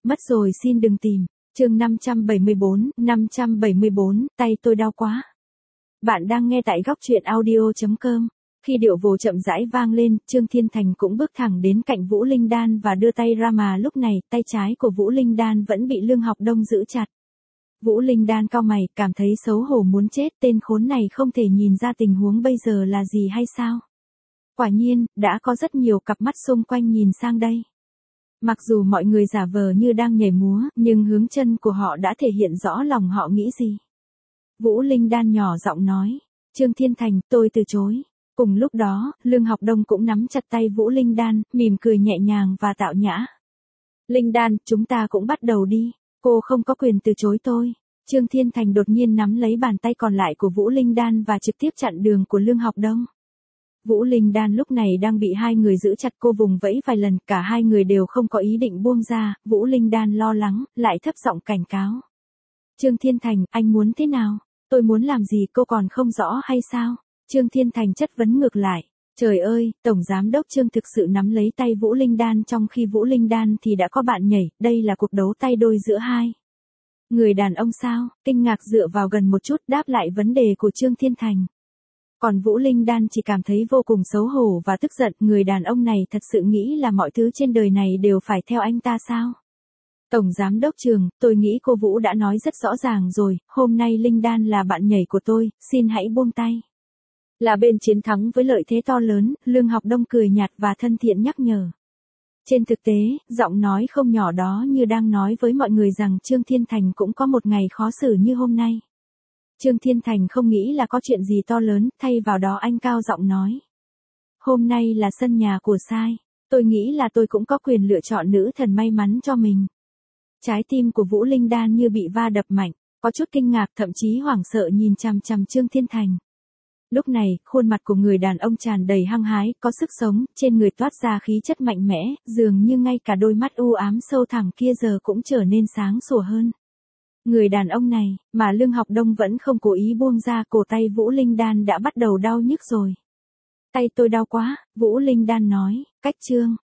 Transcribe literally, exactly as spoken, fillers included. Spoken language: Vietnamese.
Mất rồi xin đừng tìm. Chương năm trăm bảy mươi bốn, năm trăm bảy mươi bốn, tay tôi đau quá. Bạn đang nghe tại góc truyện audio chấm com. Khi điệu vồ chậm rãi vang lên, Trương Thiên Thành cũng bước thẳng đến cạnh Vũ Linh Đan và đưa tay ra, mà lúc này, tay trái của Vũ Linh Đan vẫn bị Lương Học Đông giữ chặt. Vũ Linh Đan cau mày, cảm thấy xấu hổ muốn chết, tên khốn này không thể nhìn ra tình huống bây giờ là gì hay sao? Quả nhiên, đã có rất nhiều cặp mắt xung quanh nhìn sang đây. Mặc dù mọi người giả vờ như đang nhảy múa, nhưng hướng chân của họ đã thể hiện rõ lòng họ nghĩ gì. Vũ Linh Đan nhỏ giọng nói, Trương Thiên Thành, tôi từ chối. Cùng lúc đó, Lương Học Đông cũng nắm chặt tay Vũ Linh Đan, mỉm cười nhẹ nhàng và tạo nhã. Linh Đan, chúng ta cũng bắt đầu đi, cô không có quyền từ chối tôi. Trương Thiên Thành đột nhiên nắm lấy bàn tay còn lại của Vũ Linh Đan và trực tiếp chặn đường của Lương Học Đông. Vũ Linh Đan lúc này đang bị hai người giữ chặt, cô vùng vẫy vài lần, cả hai người đều không có ý định buông ra. Vũ Linh Đan lo lắng, lại thấp giọng cảnh cáo. Trương Thiên Thành, anh muốn thế nào? Tôi muốn làm gì cô còn không rõ hay sao? Trương Thiên Thành chất vấn ngược lại. Trời ơi, Tổng Giám đốc Trương thực sự nắm lấy tay Vũ Linh Đan trong khi Vũ Linh Đan thì đã có bạn nhảy, đây là cuộc đấu tay đôi giữa hai người đàn ông sao? Kinh ngạc dựa vào gần một chút đáp lại vấn đề của Trương Thiên Thành. Còn Vũ Linh Đan chỉ cảm thấy vô cùng xấu hổ và tức giận, người đàn ông này thật sự nghĩ là mọi thứ trên đời này đều phải theo anh ta sao? Tổng Giám đốc Trương, tôi nghĩ cô Vũ đã nói rất rõ ràng rồi, hôm nay Linh Đan là bạn nhảy của tôi, xin hãy buông tay. Là bên chiến thắng với lợi thế to lớn, Lương Học Đông cười nhạt và thân thiện nhắc nhở. Trên thực tế, giọng nói không nhỏ đó như đang nói với mọi người rằng Trương Thiên Thành cũng có một ngày khó xử như hôm nay. Trương Thiên Thành không nghĩ là có chuyện gì to lớn, thay vào đó anh cao giọng nói. Hôm nay là sân nhà của sai, tôi nghĩ là tôi cũng có quyền lựa chọn nữ thần may mắn cho mình. Trái tim của Vũ Linh Đan như bị va đập mạnh, có chút kinh ngạc thậm chí hoảng sợ nhìn chằm chằm Trương Thiên Thành. Lúc này, khuôn mặt của người đàn ông tràn đầy hăng hái, có sức sống, trên người toát ra khí chất mạnh mẽ, dường như ngay cả đôi mắt u ám sâu thẳm kia giờ cũng trở nên sáng sủa hơn. Người đàn ông này, mà Lương Học Đông vẫn không cố ý buông ra, cổ tay Vũ Linh Đan đã bắt đầu đau nhức rồi. Tay tôi đau quá, Vũ Linh Đan nói, cách Trương